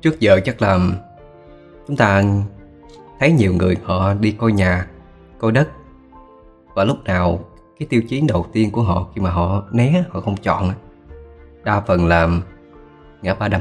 Trước giờ chắc là chúng ta thấy nhiều người họ đi coi nhà, coi đất, và lúc nào cái tiêu chí đầu tiên của họ khi mà họ né, họ không chọn, đa phần là ngã ba đâm.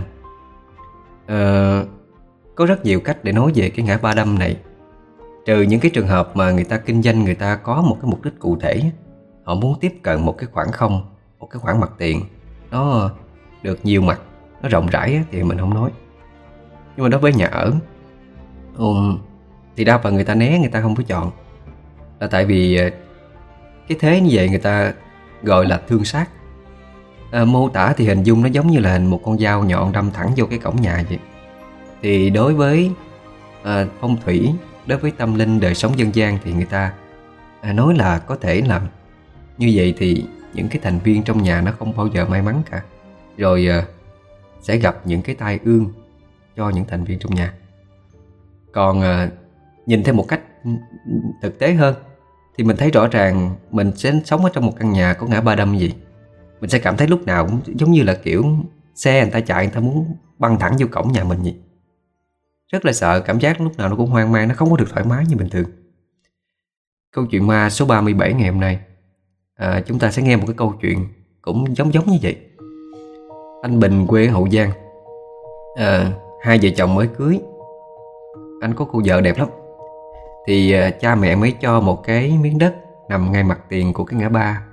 Có rất nhiều cách để nói về cái ngã ba đâm này. Trừ những cái trường hợp mà người ta kinh doanh, người ta có một cái mục đích cụ thể, họ muốn tiếp cận một cái khoảng không, một cái khoảng mặt tiền nó được nhiều mặt, nó rộng rãi thì mình không nói. Nhưng mà đối với nhà ở thì đa phần người ta né, người ta không có chọn, là tại vì cái thế như vậy người ta gọi là thương sát. Mô tả thì hình dung nó giống như là một con dao nhọn đâm thẳng vô cái cổng nhà vậy. Thì đối với phong thủy, đối với tâm linh đời sống dân gian thì người ta nói là có thể làm như vậy thì những cái thành viên trong nhà nó không bao giờ may mắn cả, rồi sẽ gặp những cái tai ương cho những thành viên trong nhà. Còn nhìn theo một cách thực tế hơn thì mình thấy rõ ràng mình sẽ sống ở trong một căn nhà có ngã ba đâm gì, mình sẽ cảm thấy lúc nào cũng giống như là kiểu xe người ta chạy, người ta muốn băng thẳng vô cổng nhà mình vậy. Rất là sợ, cảm giác lúc nào nó cũng hoang mang, nó không có được thoải mái như bình thường. Câu chuyện ma số 37 ngày hôm nay, chúng ta sẽ nghe một cái câu chuyện cũng giống như vậy. Anh Bình quê ở Hậu Giang, hai vợ chồng mới cưới. Anh có cô vợ đẹp lắm. Thì cha mẹ mới cho một cái miếng đất nằm ngay mặt tiền của cái ngã ba.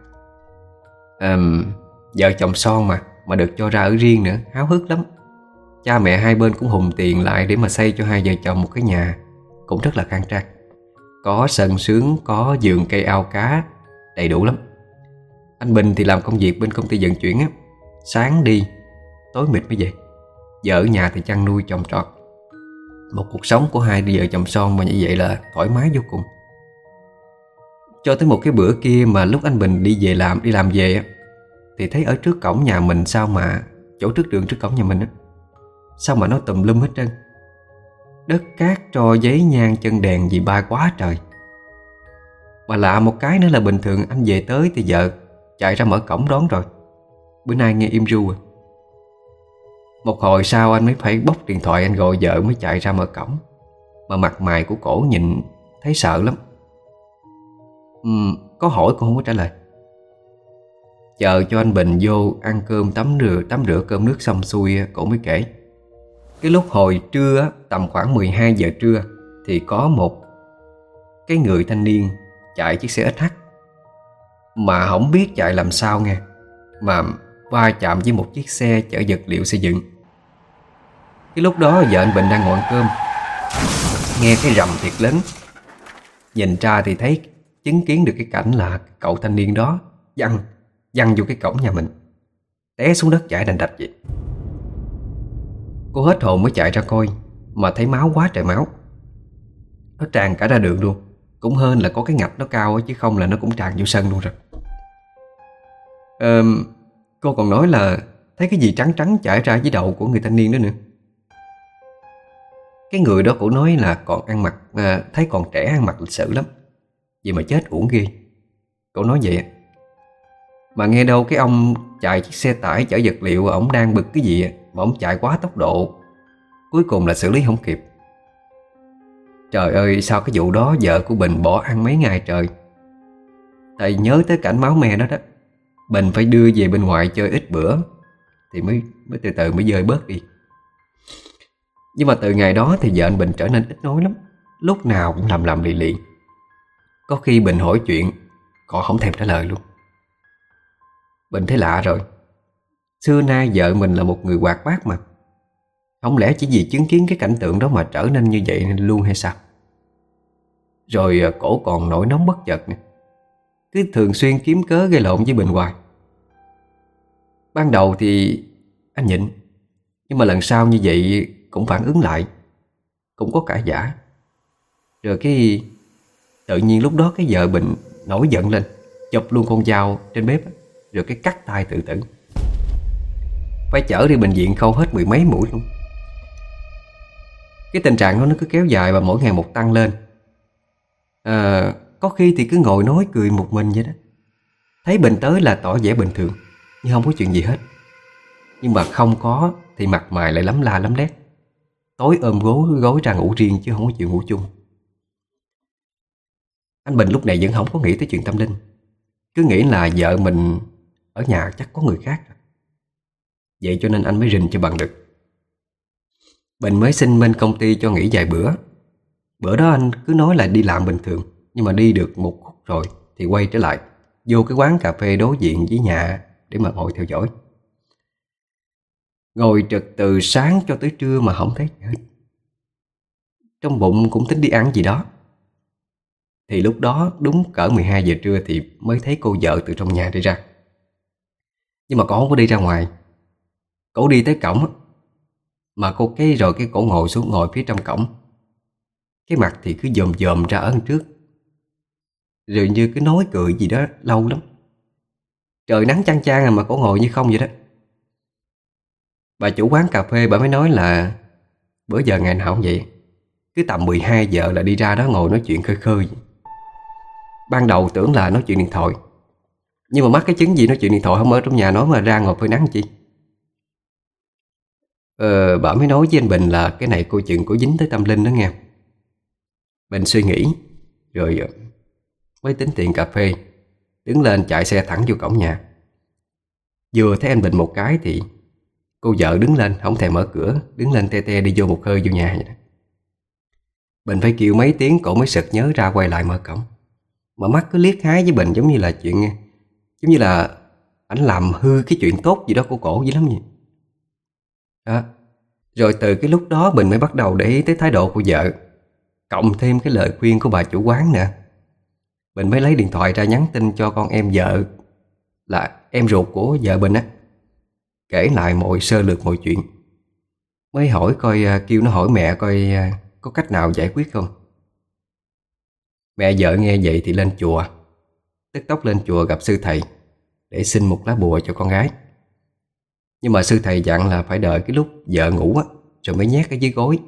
Vợ chồng son mà được cho ra ở riêng nữa, háo hức lắm. Cha mẹ hai bên cũng hùng tiền lại để mà xây cho hai vợ chồng một cái nhà cũng rất là khang trang, có sân sướng, có vườn cây ao cá, đầy đủ lắm. Anh Bình thì làm công việc bên công ty vận chuyển á, sáng đi tối mịt mới về. Vợ ở nhà thì chăn nuôi trồng trọt. Một cuộc sống của hai vợ chồng son mà như vậy là thoải mái vô cùng. Cho tới một cái bữa kia mà lúc anh Bình đi làm về á, thì thấy ở trước cổng nhà mình, sao mà chỗ trước đường trước cổng nhà mình á, sao mà nó tùm lum hết trơn. Đất cát, tro, giấy, nhang, chân đèn gì bay quá trời. Mà lạ một cái nữa là bình thường anh về tới thì vợ chạy ra mở cổng đón rồi. Bữa nay nghe im ru. Một hồi sau anh mới phải bóc điện thoại anh gọi vợ mới chạy ra mở cổng. Mà mặt mày của cổ nhìn thấy sợ lắm. Có hỏi cũng không có trả lời. Chờ cho anh Bình vô ăn cơm, tắm rửa cơm nước xong xuôi, cổ mới kể. Cái lúc hồi trưa, tầm khoảng 12 giờ trưa, thì có một cái người thanh niên chạy chiếc xe SH, mà không biết chạy làm sao nghe, mà va chạm với một chiếc xe chở vật liệu xây dựng. Cái lúc đó vợ anh Bình đang ngồi ăn cơm, nghe cái rầm thiệt lớn. Nhìn ra thì thấy, chứng kiến được cái cảnh là cậu thanh niên đó văng vô cái cổng nhà mình, té xuống đất chảy đành đạch vậy. Cô hết hồn mới chạy ra coi, mà thấy máu quá trời máu, nó tràn cả ra đường luôn. Cũng hên là có cái ngạch nó cao, chứ không là nó cũng tràn vô sân luôn rồi. Cô còn nói là thấy cái gì trắng trắng chảy ra dưới đầu của người thanh niên đó nữa. Cái người đó cổ nói là còn ăn mặc, thấy còn trẻ, ăn mặc lịch sự lắm, vậy mà chết uổng ghê. Cổ nói vậy. Mà nghe đâu cái ông chạy chiếc xe tải chở vật liệu, ổng đang bực cái gì mà ổng chạy quá tốc độ, cuối cùng là xử lý không kịp. Trời ơi, sau cái vụ đó vợ của Bình bỏ ăn mấy ngày trời. Tại nhớ tới cảnh máu me đó đó, Bình phải đưa về bên ngoài chơi ít bữa thì mới từ từ mới dơi bớt đi. Nhưng mà từ ngày đó thì vợ anh Bình trở nên ít nói lắm, lúc nào cũng lầm lì lì. Có khi Bình hỏi chuyện còn không thèm trả lời luôn. Bình thấy lạ rồi. Xưa nay vợ mình là một người hoạt bát mà, không lẽ chỉ vì chứng kiến cái cảnh tượng đó mà trở nên như vậy luôn hay sao? Rồi cổ còn nổi nóng bất chợt nè, cứ thường xuyên kiếm cớ gây lộn với Bình hoài. Ban đầu thì anh nhịn, nhưng mà lần sau như vậy cũng phản ứng lại, cũng có cãi vã. Rồi cái tự nhiên lúc đó cái vợ Bình nổi giận lên, chụp luôn con dao trên bếp, rồi cái cắt tay tự tử. Phải chở đi bệnh viện khâu hết 10 mấy mũi luôn. Cái tình trạng đó nó cứ kéo dài và mỗi ngày một tăng lên. Có khi thì cứ ngồi nói cười một mình vậy đó. Thấy Bình tới là tỏ vẻ bình thường, như không có chuyện gì hết. Nhưng mà không có thì mặt mày lại lấm la lấm lét. tối ôm gối ra ngủ riêng chứ không có chịu ngủ chung. Anh Bình lúc này vẫn không có nghĩ tới chuyện tâm linh, cứ nghĩ là vợ mình ở nhà chắc có người khác. Vậy cho nên anh mới rình cho bằng được. Bình mới xin bên công ty cho nghỉ vài bữa. Bữa đó anh cứ nói là đi làm bình thường, nhưng mà đi được một khúc rồi thì quay trở lại, vô cái quán cà phê đối diện với nhà để mà ngồi theo dõi. Ngồi trực từ sáng cho tới trưa mà không thấy gì hết. Trong bụng cũng tính đi ăn gì đó. Thì lúc đó đúng cỡ 12 giờ trưa thì mới thấy cô vợ từ trong nhà đi ra. Nhưng mà cổ không có đi ra ngoài. Cổ đi tới cổng á, mà cô cổ ngồi xuống ngồi phía trong cổng. Cái mặt thì cứ dòm dòm ra ở trước, rồi như cứ nói cười gì đó lâu lắm. Trời nắng chang chang mà cổ ngồi như không vậy đó. Bà chủ quán cà phê bà mới nói là bữa giờ ngày nào cũng vậy, cứ tầm 12 giờ là đi ra đó ngồi nói chuyện khơi khơi. Ban đầu tưởng là nói chuyện điện thoại, nhưng mà mắc cái chứng gì nói chuyện điện thoại không ở trong nhà nói mà ra ngồi phơi nắng chi. Bà mới nói với anh Bình là cái này cô chừng cô dính tới tâm linh đó nghe. Bình suy nghĩ rồi mới tính tiền cà phê, đứng lên chạy xe thẳng vô cổng nhà. Vừa thấy anh Bình một cái thì cô vợ đứng lên không thèm mở cửa, đứng lên te te đi vô một hơi vô nhà vậy đó. Bình phải kêu mấy tiếng cổ mới sực nhớ ra quay lại mở cổng. Mà mắt cứ liếc hái với Bình giống như là ảnh làm hư cái chuyện tốt gì đó của cổ dữ lắm vậy đó. Rồi từ cái lúc đó Bình mới bắt đầu để ý tới thái độ của vợ, cộng thêm cái lời khuyên của bà chủ quán nữa. Bình mới lấy điện thoại ra nhắn tin cho con em vợ, là em ruột của vợ Bình á, kể lại sơ lược mọi chuyện. Mới hỏi coi, kêu nó hỏi mẹ coi có cách nào giải quyết không. Mẹ vợ nghe vậy thì lên chùa, tức tốc lên chùa gặp sư thầy để xin một lá bùa cho con gái. Nhưng mà sư thầy dặn là phải đợi cái lúc vợ ngủ á, rồi mới nhét ở dưới gối.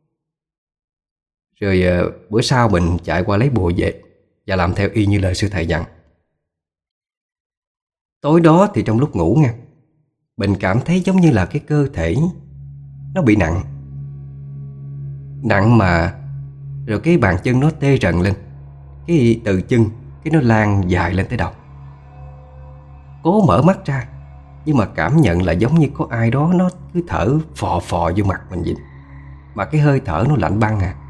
Rồi bữa sau Bình chạy qua lấy bùa về và làm theo y như lời sư thầy dặn. Tối đó thì trong lúc ngủ nha, Bình cảm thấy giống như là cái cơ thể nó bị nặng mà rồi cái bàn chân nó tê rần lên, cái từ chân cái nó lan dài lên tới đầu. Cố mở mắt ra, nhưng mà cảm nhận là giống như có ai đó nó cứ thở phò phò vô mặt mình vậy, mà cái hơi thở nó lạnh băng à.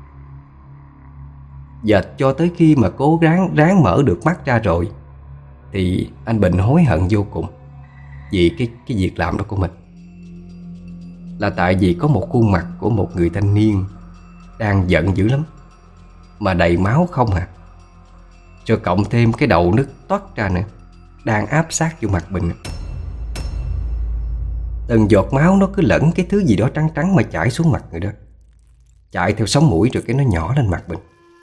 Và cho tới khi mà cố ráng mở được mắt ra rồi thì anh Bình hối hận vô cùng vì cái việc làm đó của mình. Là tại vì có một khuôn mặt của một người thanh niên đang giận dữ lắm, mà đầy máu không à. Rồi cộng thêm cái đầu nứt toát ra nữa, đang áp sát vô mặt Bình. Từng giọt máu nó cứ lẫn cái thứ gì đó trắng trắng mà chảy xuống mặt người đó, chạy theo sống mũi rồi cái nó nhỏ lên mặt Bình.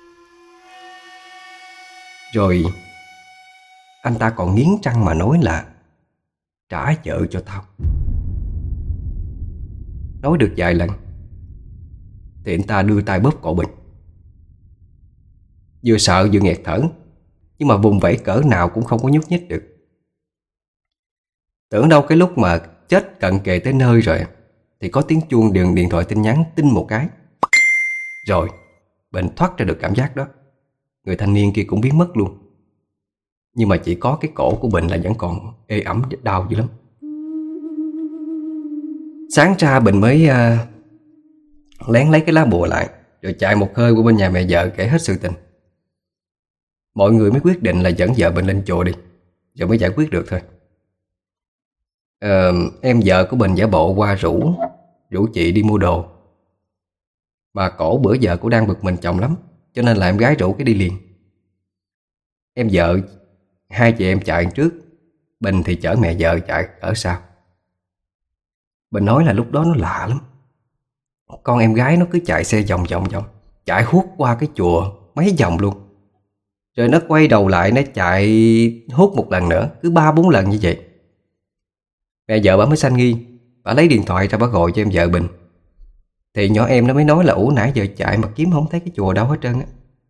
Rồi anh ta còn nghiến răng mà nói là trả vợ cho tao. Nói được vài lần thì anh ta đưa tay bóp cổ Bình. Vừa sợ vừa nghẹt thở, nhưng mà vùng vẫy cỡ nào cũng không có nhúc nhích được. Tưởng đâu cái lúc mà chết cận kề tới nơi rồi thì có tiếng chuông điện thoại tin nhắn tinh một cái. Rồi Bình thoát ra được cảm giác đó. Người thanh niên kia cũng biến mất luôn. Nhưng mà chỉ có cái cổ của Bình là vẫn còn ê ẩm đau dữ lắm. Sáng ra Bình mới lén lấy cái lá bùa lại, rồi chạy một hơi qua bên nhà mẹ vợ kể hết sự tình. Mọi người mới quyết định là dẫn vợ Bình lên chùa đi, rồi mới giải quyết được thôi. Em vợ của Bình giả bộ qua rủ chị đi mua đồ. Mà cổ bữa giờ cũng đang bực mình chồng lắm, cho nên là em gái rủ cái đi liền. Em vợ, hai chị em chạy trước, Bình thì chở mẹ vợ chạy ở sau. Bình nói là lúc đó nó lạ lắm. Con em gái nó cứ chạy xe vòng, chạy hút qua cái chùa mấy vòng luôn. Rồi nó quay đầu lại nó chạy hút một lần nữa, cứ 3-4 lần như vậy. Mẹ vợ bà mới sanh nghi, bà lấy điện thoại ra bà gọi cho em vợ Bình. Thì nhỏ em nó mới nói là ủa nãy giờ chạy mà kiếm không thấy cái chùa đâu hết trơn á.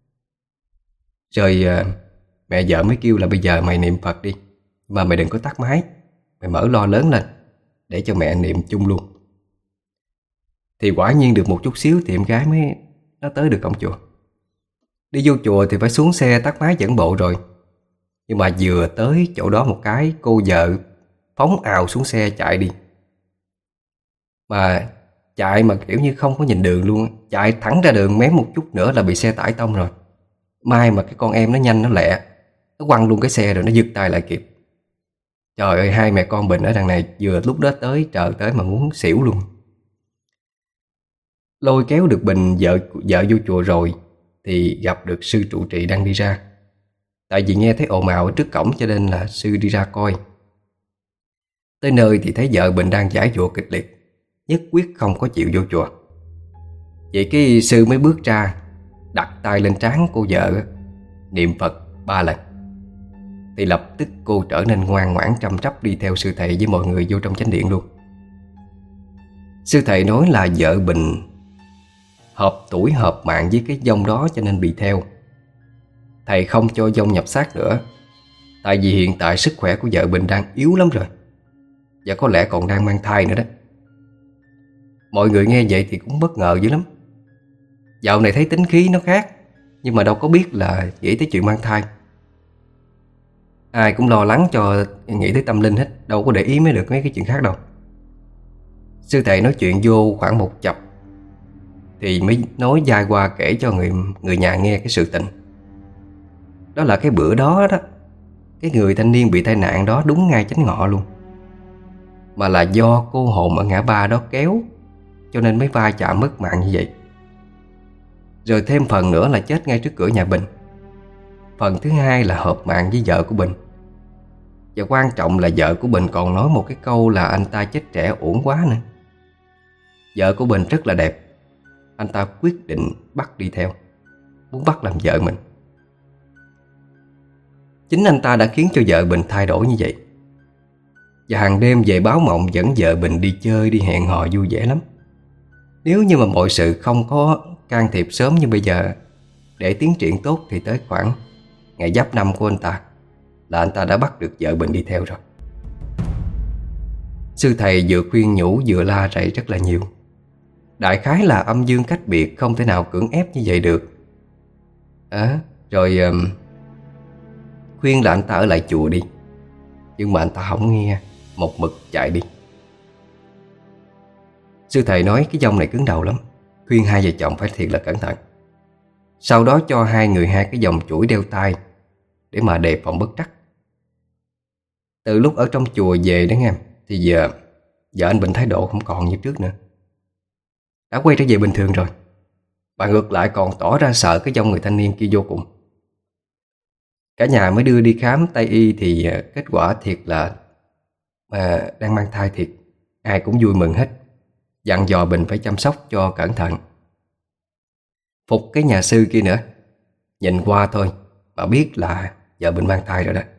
Rồi mẹ vợ mới kêu là bây giờ mày niệm Phật đi, mà mày đừng có tắt máy, mày mở loa lớn lên để cho mẹ niệm chung luôn. Thì quả nhiên được một chút xíu thì em gái mới nó tới được cổng chùa. Đi vô chùa thì phải xuống xe tắt máy dẫn bộ rồi. Nhưng mà vừa tới chỗ đó một cái, cô vợ phóng ào xuống xe chạy đi. Mà chạy mà kiểu như không có nhìn đường luôn. Chạy thẳng ra đường, mém một chút nữa là bị xe tải tông rồi. May mà cái con em nó nhanh nó lẹ, nó quăng luôn cái xe rồi nó giật tay lại kịp. Trời ơi, hai mẹ con Bình ở đằng này vừa lúc đó tới, trời tới mà muốn xỉu luôn. Lôi kéo được Bình vợ vô chùa rồi thì gặp được sư trụ trì đang đi ra. Tại vì nghe thấy ồn ào ở trước cổng cho nên là sư đi ra coi. Tới nơi thì thấy vợ Bình đang giãi giụa kịch liệt, nhất quyết không có chịu vô chùa. Vậy cái sư mới bước ra, đặt tay lên trán cô vợ, niệm Phật 3 lần. Thì lập tức cô trở nên ngoan ngoãn chăm trắp đi theo sư thầy với mọi người vô trong chánh điện luôn. Sư thầy nói là vợ Bình hợp tuổi hợp mạng với cái vong đó cho nên bị theo. Thầy không cho vong nhập xác nữa, tại vì hiện tại sức khỏe của vợ Bình đang yếu lắm rồi, và có lẽ còn đang mang thai nữa đó. Mọi người nghe vậy thì cũng bất ngờ dữ lắm. Dạo này thấy tính khí nó khác, nhưng mà đâu có biết là nghĩ tới chuyện mang thai. Ai cũng lo lắng cho nghĩ tới tâm linh hết, đâu có để ý mới được mấy cái chuyện khác đâu. Sư thầy nói chuyện vô khoảng một chập thì mới nói dai qua kể cho người nhà nghe cái sự tình. Đó là cái bữa đó đó, cái người thanh niên bị tai nạn đó đúng ngay chánh ngọ luôn. Mà là do cô hồn ở ngã ba đó kéo, cho nên mới va chạm mất mạng như vậy. Rồi thêm phần nữa là chết ngay trước cửa nhà Bình. Phần thứ hai là hợp mạng với vợ của Bình. Và quan trọng là vợ của Bình còn nói một cái câu là anh ta chết trẻ uổng quá nữa. Vợ của Bình rất là đẹp, anh ta quyết định bắt đi theo, muốn bắt làm vợ mình. Chính anh ta đã khiến cho vợ Bình thay đổi như vậy. Và hàng đêm về báo mộng dẫn vợ Bình đi chơi, đi hẹn hò vui vẻ lắm. Nếu như mà mọi sự không có can thiệp sớm như bây giờ, để tiến triển tốt, thì tới khoảng ngày Giáp Năm của anh ta là anh ta đã bắt được vợ Bình đi theo rồi. Sư thầy vừa khuyên nhủ vừa la rầy rất là nhiều. Đại khái là âm dương cách biệt, không thể nào cưỡng ép như vậy được. Rồi khuyên là anh ta ở lại chùa đi. Nhưng mà anh ta không nghe, một mực chạy đi. Sư thầy nói cái vong này cứng đầu lắm, khuyên hai vợ chồng phải thiệt là cẩn thận. Sau đó cho hai người hai cái vòng chuỗi đeo tay để mà đề phòng bất trắc. Từ lúc ở trong chùa về đó nghe, thì giờ vợ anh Bình thái độ không còn như trước nữa, đã quay trở về bình thường rồi. Và ngược lại còn tỏ ra sợ cái vong người thanh niên kia vô cùng. Cả nhà mới đưa đi khám Tây y thì kết quả thiệt là đang mang thai thiệt. Ai cũng vui mừng hết, dặn dò Bình phải chăm sóc cho cẩn thận. Phục cái nhà sư kia nữa, nhìn qua thôi mà biết là vợ Bình mang thai rồi đó.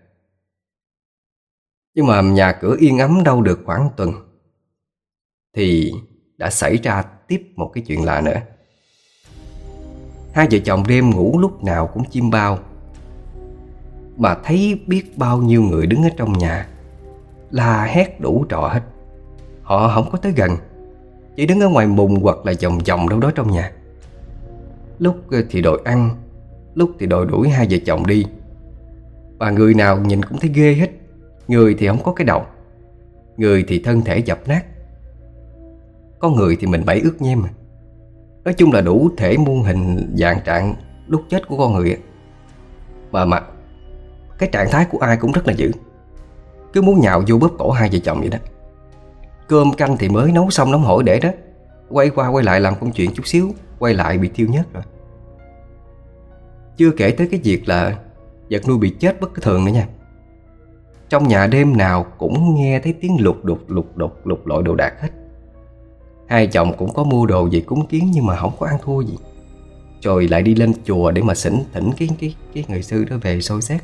Nhưng mà nhà cửa yên ấm đâu được khoảng tuần thì đã xảy ra tiếp một cái chuyện lạ nữa. Hai vợ chồng đêm ngủ lúc nào cũng chim bao, mà thấy biết bao nhiêu người đứng ở trong nhà la hét đủ trò hết. Họ không có tới gần, chỉ đứng ở ngoài mùng hoặc là vòng vòng đâu đó trong nhà. Lúc thì đòi ăn, lúc thì đòi đuổi hai vợ chồng đi. Và người nào nhìn cũng thấy ghê hết. Người thì không có cái đầu, người thì thân thể dập nát, có người thì mình bảy ướt nhem. Nói chung là đủ thể muôn hình dạng trạng lúc chết của con người. Mà cái trạng thái của ai cũng rất là dữ, cứ muốn nhào vô bóp cổ hai vợ chồng vậy đó. Cơm canh thì mới nấu xong nóng hổi để đó, quay qua quay lại làm công chuyện chút xíu, quay lại bị thiêu nhớt rồi. Chưa kể tới cái việc là vật nuôi bị chết bất thường nữa nha. Trong nhà đêm nào cũng nghe thấy tiếng lục đục lục lọi đồ đạc hết. Hai chồng cũng có mua đồ về cúng kiến nhưng mà không có ăn thua gì. Rồi lại đi lên chùa để mà thỉnh cái người sư đó về soi xét.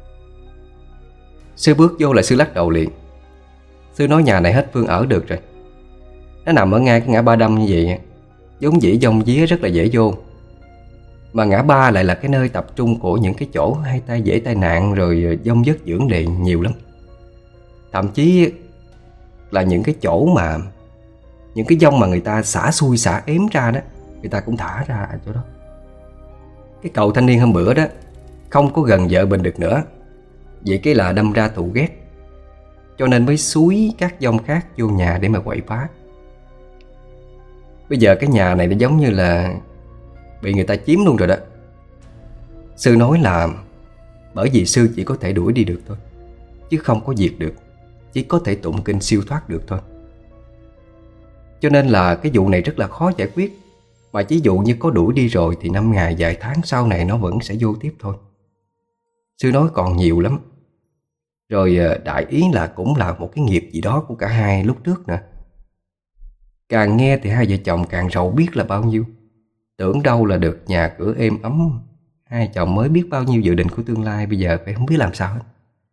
Sư bước vô là sư lắc đầu liền. Sư nói nhà này hết phương ở được rồi. Nó nằm ở ngay cái ngã ba đâm như vậy, vốn dĩ dông día rất là dễ vô. Mà ngã ba lại là cái nơi tập trung của những cái chỗ hay dễ tai nạn, rồi vong vất dưỡng đề nhiều lắm. Thậm chí là những cái chỗ mà những cái dông mà người ta xả xui xả ếm ra đó, người ta cũng thả ra ở chỗ đó. Cái cậu thanh niên hôm bữa đó không có gần vợ Bình được nữa, vậy cái là đâm ra thù ghét, cho nên mới xúi các dông khác vô nhà để mà quậy phá. Bây giờ cái nhà này nó giống như là bị người ta chiếm luôn rồi đó. Sư nói là bởi vì sư chỉ có thể đuổi đi được thôi, chứ không có diệt được, chỉ có thể tụng kinh siêu thoát được thôi. Cho nên là cái vụ này rất là khó giải quyết. Mà ví dụ như có đuổi đi rồi thì 5 ngày vài tháng sau này nó vẫn sẽ vô tiếp thôi. Sư nói còn nhiều lắm. Rồi đại ý là cũng là một cái nghiệp gì đó của cả hai lúc trước nè. Càng nghe thì hai vợ chồng càng rầu biết là bao nhiêu. Tưởng đâu là được nhà cửa êm ấm, hai chồng mới biết bao nhiêu dự định của tương lai, bây giờ phải không biết làm sao hết.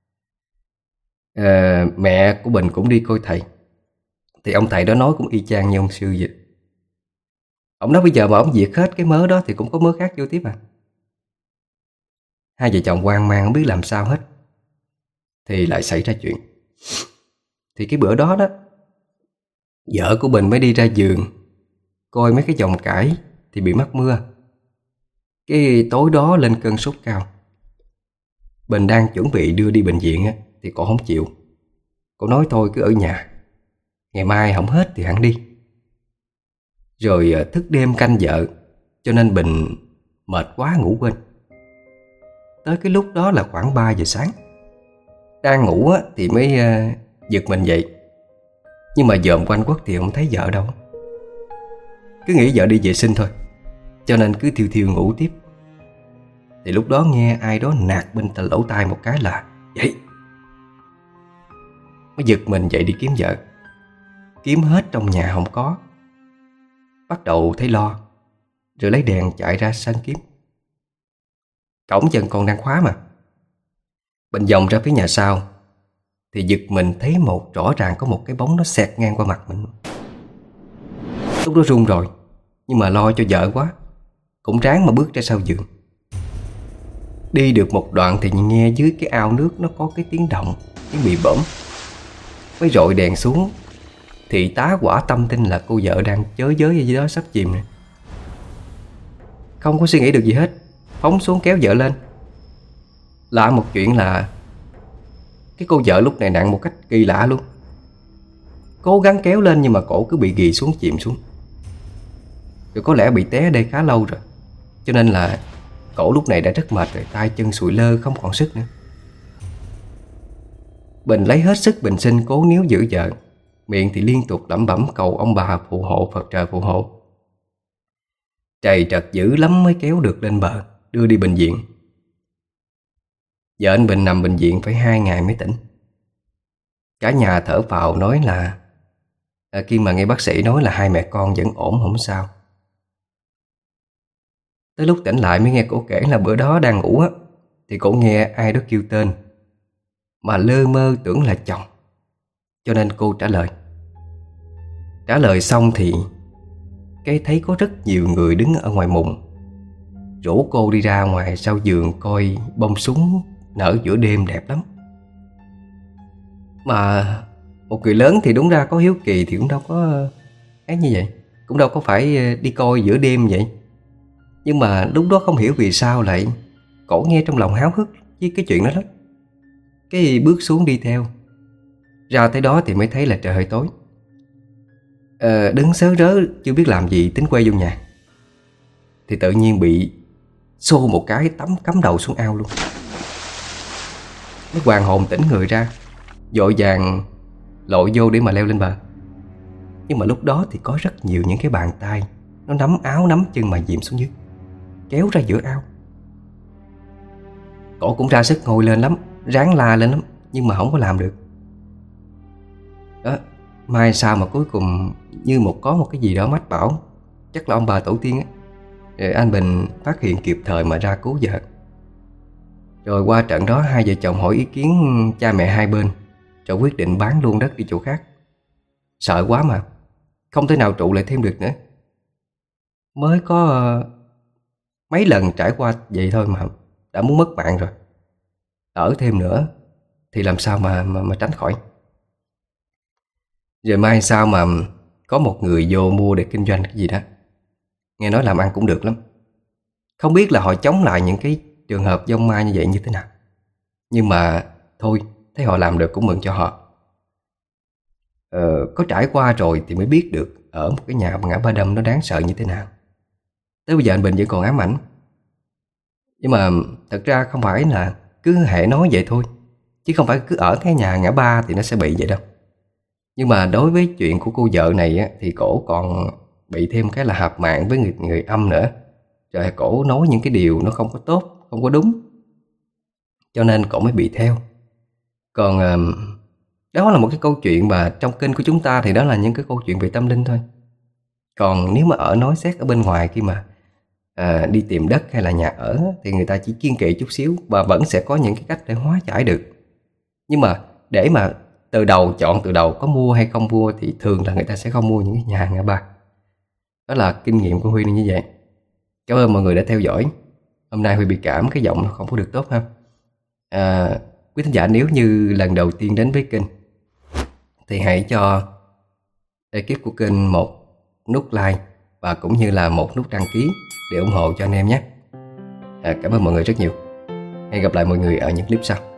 Mẹ của Bình cũng đi coi thầy, thì ông thầy đó nói cũng y chang như ông sư vậy. Ông nói bây giờ mà ông diệt hết cái mớ đó thì cũng có mớ khác vô tiếp à. Hai vợ chồng hoang mang không biết làm sao hết. Thì lại xảy ra chuyện. Thì cái bữa đó đó, vợ của Bình mới đi ra giường coi mấy cái dòng cải thì bị mắc mưa. Cái tối đó lên cơn sốt cao. Bình đang chuẩn bị đưa đi bệnh viện á, thì cổ không chịu. Cổ nói thôi cứ ở nhà, ngày mai không hết thì hẳn đi. Rồi thức đêm canh vợ, cho nên Bình mệt quá ngủ quên. Tới cái lúc đó là khoảng 3 giờ sáng. Đang ngủ á, thì mới giật mình dậy. Nhưng mà dòm quanh quất thì không thấy vợ đâu. Cứ nghĩ vợ đi vệ sinh thôi, cho nên cứ thiêu thiêu ngủ tiếp. Thì lúc đó nghe ai đó nạt bên lỗ tai một cái là "Dậy!" Mới giật mình dậy đi kiếm vợ. Kiếm hết trong nhà không có. Bắt đầu thấy lo, rồi lấy đèn chạy ra sân kiếm. Cổng chân còn đang khóa mà. Bình vòng ra phía nhà sau thì giật mình thấy rõ ràng có một cái bóng nó xẹt ngang qua mặt mình. Lúc đó run rồi, nhưng mà lo cho vợ quá, cũng ráng mà bước ra sau giường. Đi được một đoạn thì nghe dưới cái ao nước nó có cái tiếng động, tiếng bị bõm. Mới rọi đèn xuống thì tá quả tâm tin là cô vợ đang chới giới ở dưới đó sắp chìm nè. Không có suy nghĩ được gì hết, phóng xuống kéo vợ lên. Lạ một chuyện là cái cô vợ lúc này nặng một cách kỳ lạ luôn. Cố gắng kéo lên nhưng mà cổ cứ bị ghì xuống, chìm xuống. Rồi có lẽ bị té ở đây khá lâu rồi, cho nên là cổ lúc này đã rất mệt rồi, tay chân sụi lơ không còn sức nữa. Bình lấy hết sức bình sinh cố níu giữ vợ, miệng thì liên tục lẩm bẩm cầu ông bà phù hộ, Phật trời phù hộ. Trầy trật dữ lắm mới kéo được lên bờ, đưa đi bệnh viện. Vợ anh Bình nằm bệnh viện phải 2 ngày mới tỉnh. Cả nhà thở phào nói là khi mà nghe bác sĩ nói là hai mẹ con vẫn ổn, không sao. Tới lúc tỉnh lại mới nghe cổ kể là bữa đó đang ngủ á, thì cổ nghe ai đó kêu tên, mà lơ mơ tưởng là chồng, cho nên cô trả lời. Trả lời xong thì cái thấy có rất nhiều người đứng ở ngoài mùng, rủ cô đi ra ngoài sau giường coi bông súng nở giữa đêm đẹp lắm. Mà một người lớn thì đúng ra có hiếu kỳ thì cũng đâu có ấy như vậy, cũng đâu có phải đi coi giữa đêm vậy. Nhưng mà lúc đó không hiểu vì sao lại cổ nghe trong lòng háo hức với cái chuyện đó lắm. Cái bước xuống đi theo. Ra tới đó thì mới thấy là trời hơi tối. Đứng sớ rớ chưa biết làm gì, tính quay vô nhà thì tự nhiên bị xô một cái cắm đầu xuống ao luôn. Mới hoàn hồn tỉnh người ra, vội vàng lội vô để mà leo lên bờ. Nhưng mà lúc đó thì có rất nhiều những cái bàn tay nó nắm áo nắm chân mà dìm xuống dưới, kéo ra giữa ao. Cổ cũng ra sức ngồi lên lắm, ráng la lên lắm, nhưng mà không có làm được. Đó, mai sao mà cuối cùng như có một cái gì đó mách bảo, chắc là ông bà tổ tiên á. Rồi anh Bình phát hiện kịp thời mà ra cứu vợ. Rồi qua trận đó hai vợ chồng hỏi ý kiến cha mẹ hai bên, rồi quyết định bán luôn đất đi chỗ khác. Sợ quá mà, không thể nào trụ lại thêm được nữa. Mới có mấy lần trải qua vậy thôi mà đã muốn mất mạng rồi. Ở thêm nữa thì làm sao mà tránh khỏi. Rồi mai sao mà có một người vô mua để kinh doanh cái gì đó. Nghe nói làm ăn cũng được lắm. Không biết là họ chống lại những cái trường hợp dông ma như vậy như thế nào. Nhưng mà thôi, thấy họ làm được cũng mừng cho họ. Có trải qua rồi thì mới biết được ở một cái nhà ngã ba đâm nó đáng sợ như thế nào. Tới bây giờ anh Bình vẫn còn ám ảnh. Nhưng mà thật ra không phải là cứ hệ nói vậy thôi, chứ không phải cứ ở cái nhà ngã ba thì nó sẽ bị vậy đâu. Nhưng mà đối với chuyện của cô vợ này á, thì cổ còn bị thêm cái là hợp mạng với người âm nữa. Rồi cổ nói những cái điều nó không có tốt, không có đúng, cho nên cổ mới bị theo. Còn đó là một cái câu chuyện mà trong kênh của chúng ta thì đó là những cái câu chuyện về tâm linh thôi. Còn nếu mà nói xét ở bên ngoài khi mà đi tìm đất hay là nhà ở thì người ta chỉ kiêng kỵ chút xíu và vẫn sẽ có những cái cách để hóa giải được. Nhưng mà để mà chọn từ đầu có mua hay không mua thì thường là người ta sẽ không mua những cái nhà ngã ba. Đó là kinh nghiệm của Huy như vậy. Cảm ơn mọi người đã theo dõi. Hôm nay Huy bị cảm, cái giọng nó không có được tốt ha. Quý thính giả nếu như lần đầu tiên đến với kênh thì hãy cho ekip của kênh một nút like và cũng như là một nút đăng ký để ủng hộ cho anh em nhé. Cảm ơn mọi người rất nhiều. Hẹn gặp lại mọi người ở những clip sau.